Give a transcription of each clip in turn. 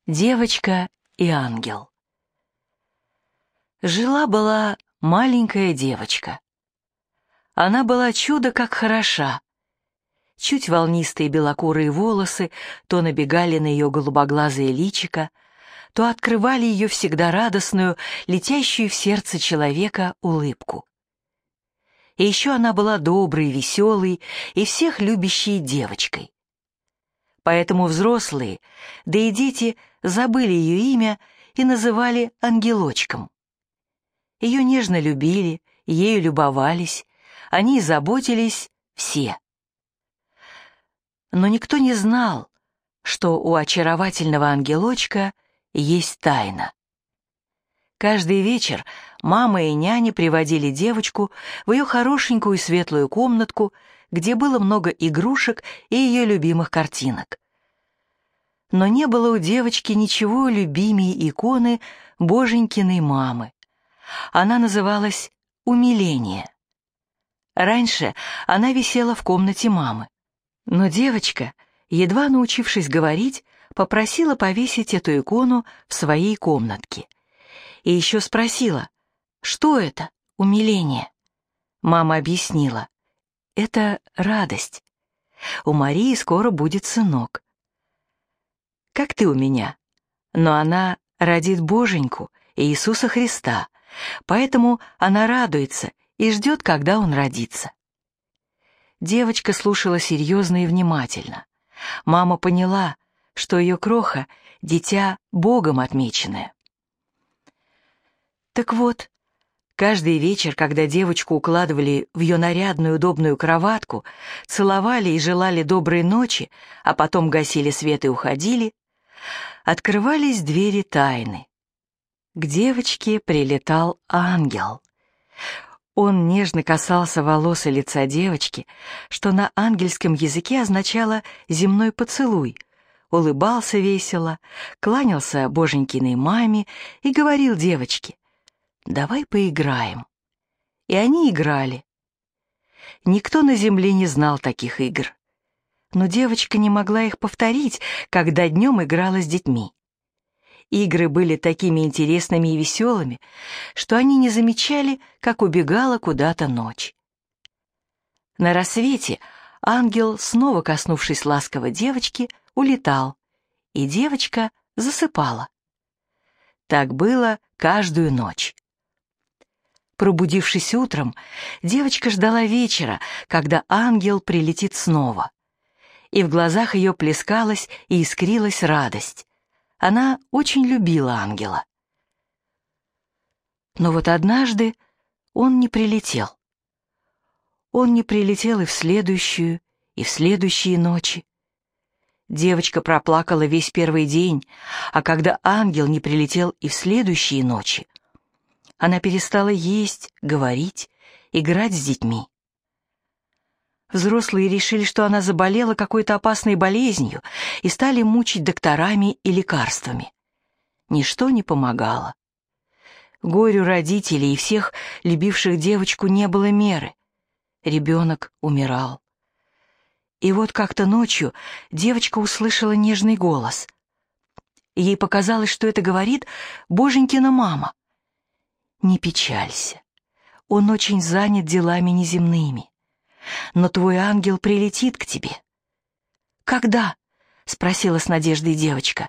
Девочка и ангел. Жила-была маленькая девочка. Она была чудо как хороша. Чуть волнистые белокурые волосы то набегали на ее голубоглазое личико, то открывали ее всегда радостную, летящую в сердце человека улыбку. И еще она была доброй, веселой и всех любящей девочкой. Поэтому взрослые, да и дети забыли ее имя и называли ангелочком. Ее нежно любили, ею любовались, о ней заботились все. Но никто не знал, что у очаровательного ангелочка есть тайна. Каждый вечер мама и няня приводили девочку в ее хорошенькую светлую комнатку, где было много игрушек и ее любимых картинок. Но не было у девочки ничего любимей иконы Боженькиной мамы. Она называлась «Умиление». Раньше она висела в комнате мамы, но девочка, едва научившись говорить, попросила повесить эту икону в своей комнатке. И еще спросила, что это умиление? Мама объяснила, это радость. У Марии скоро будет сынок. Как ты у меня, но она родит Боженьку, Иисуса Христа, поэтому она радуется и ждет, когда он родится. Девочка слушала серьезно и внимательно. Мама поняла, что ее кроха — дитя Богом отмеченное. Так вот, каждый вечер, когда девочку укладывали в ее нарядную удобную кроватку, целовали и желали доброй ночи, а потом гасили свет и уходили, открывались двери тайны. К девочке прилетал ангел. Он нежно касался волос и лица девочки, что на ангельском языке означало «земной поцелуй», улыбался весело, кланялся Боженькиной маме и говорил девочке: «Давай поиграем». И они играли. Никто на земле не знал таких игр. Но девочка не могла их повторить, когда днем играла с детьми. Игры были такими интересными и веселыми, что они не замечали, как убегала куда-то ночь. На рассвете ангел, снова коснувшись ласково девочки, улетал, и девочка засыпала. Так было каждую ночь. Пробудившись утром, девочка ждала вечера, когда ангел прилетит снова. И в глазах ее плескалась и искрилась радость. Она очень любила ангела. Но вот однажды он не прилетел. Он не прилетел и в следующие ночи. Девочка проплакала весь первый день, а когда ангел не прилетел и в следующие ночи, она перестала есть, говорить, играть с детьми. Взрослые решили, что она заболела какой-то опасной болезнью и стали мучить докторами и лекарствами. Ничто не помогало. Горю родителей и всех, любивших девочку, не было меры. Ребенок умирал. И вот как-то ночью девочка услышала нежный голос. Ей показалось, что это говорит Боженькина мама. «Не печалься, он очень занят делами неземными. Но твой ангел прилетит к тебе». «Когда?» — спросила с надеждой девочка.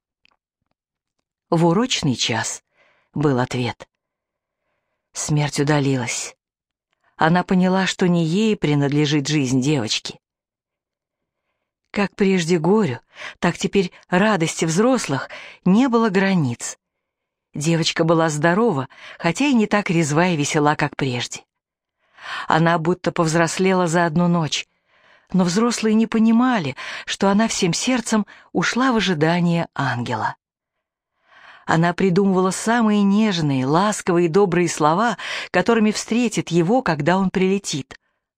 «В урочный час», — был ответ. Смерть удалилась. Она поняла, что не ей принадлежит жизнь девочки. Как прежде горю, так теперь радости взрослых не было границ. Девочка была здорова, хотя и не так резва и весела, как прежде. Она будто повзрослела за одну ночь, но взрослые не понимали, что она всем сердцем ушла в ожидание ангела. Она придумывала самые нежные, ласковые и добрые слова, которыми встретит его, когда он прилетит.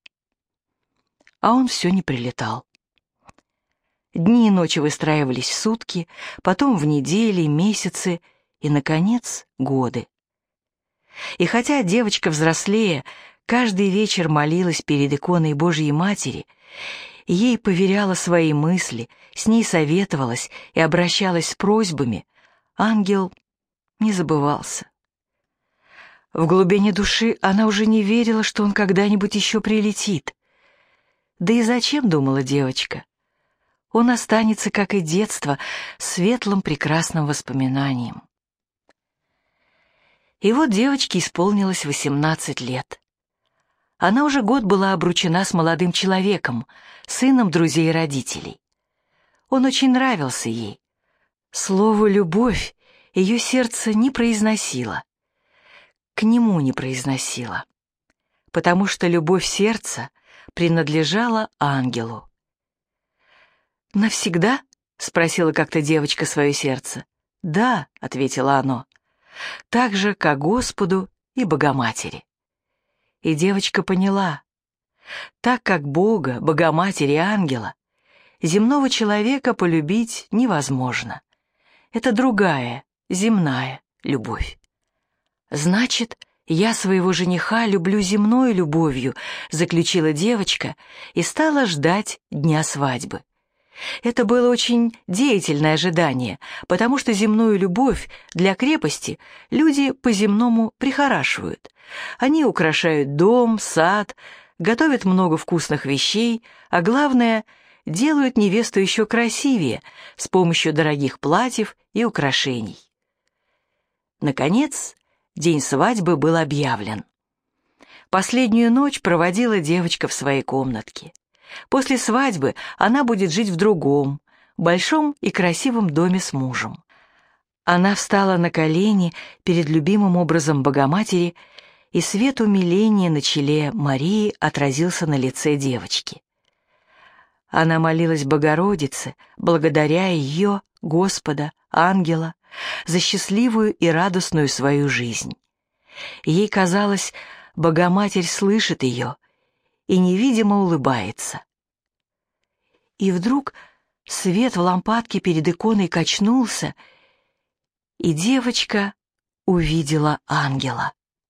А он все не прилетал. Дни и ночи выстраивались в сутки, потом в недели, месяцы и, наконец, годы. И хотя девочка взрослее каждый вечер молилась перед иконой Божьей Матери ей поверяла свои мысли, с ней советовалась и обращалась с просьбами, ангел не забывался. В глубине души она уже не верила, что он когда-нибудь еще прилетит. Да и зачем, думала девочка? Он останется, как и детство, светлым прекрасным воспоминанием. И вот девочке исполнилось 18 лет. Она уже год была обручена с молодым человеком, сыном друзей родителей. Он очень нравился ей. Слово «любовь» ее сердце не произносило. К нему не произносило. Потому что любовь сердца принадлежала ангелу. «Навсегда?» — спросила как-то девочка свое сердце. «Да», — ответило оно, — «так же, как Господу и Богоматери». И девочка поняла, так как Бога, Богоматери и ангела, земного человека полюбить невозможно. Это другая, земная любовь. «Значит, я своего жениха люблю земной любовью», — заключила девочка и стала ждать дня свадьбы. Это было очень деятельное ожидание, потому что земную любовь для крепости люди по-земному прихорашивают. Они украшают дом, сад, готовят много вкусных вещей, а главное, делают невесту еще красивее с помощью дорогих платьев и украшений. Наконец, день свадьбы был объявлен. Последнюю ночь проводила девочка в своей комнатке. После свадьбы она будет жить в другом, большом и красивом доме с мужем. Она встала на колени перед любимым образом Богоматери, и свет умиления на челе Марии отразился на лице девочки. Она молилась Богородице, благодаря ее, Господа, ангела, за счастливую и радостную свою жизнь. Ей казалось, Богоматерь слышит ее и невидимо улыбается. И вдруг свет в лампадке перед иконой качнулся, и девочка увидела ангела.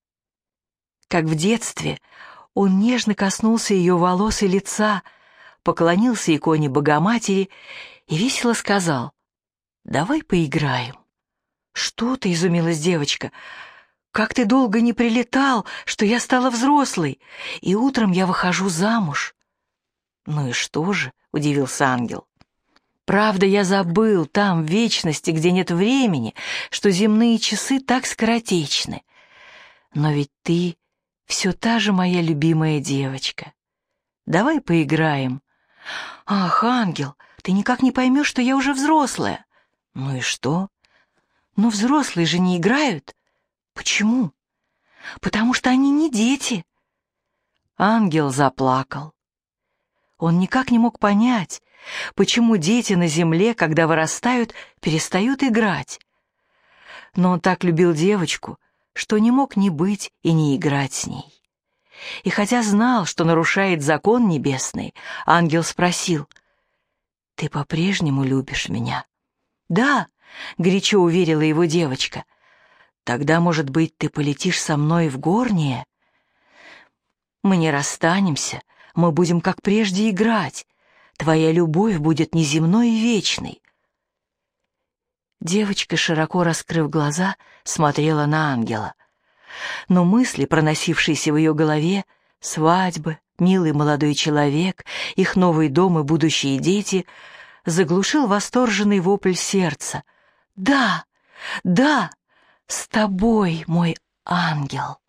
Как в детстве, он нежно коснулся ее волос и лица, поклонился иконе Богоматери и весело сказал: «Давай поиграем». «Что ты?» — изумилась девочка. «Как ты долго не прилетал, что я стала взрослой, и утром я выхожу замуж». «Ну и что же?» — удивился ангел. «Правда, я забыл там, в вечности, где нет времени, что земные часы так скоротечны. Но ведь ты все та же моя любимая девочка. Давай поиграем». «Ах, ангел, ты никак не поймешь, что я уже взрослая». «Ну и что?» «Но взрослые же не играют». «Почему?» «Потому что они не дети». Ангел заплакал. Он никак не мог понять, почему дети на земле, когда вырастают, перестают играть. Но он так любил девочку, что не мог ни быть и не играть с ней. И хотя знал, что нарушает закон небесный, ангел спросил: «Ты по-прежнему любишь меня?» «Да», — горячо уверила его девочка. «Тогда, может быть, ты полетишь со мной в горнее? Мы не расстанемся, мы будем как прежде играть. Твоя любовь будет неземной и вечной». Девочка, широко раскрыв глаза, смотрела на ангела. Но мысли, проносившиеся в ее голове, свадьбы, милый молодой человек, их новый дом и будущие дети, заглушил восторженный вопль сердца. «Да, да, с тобой, мой ангел».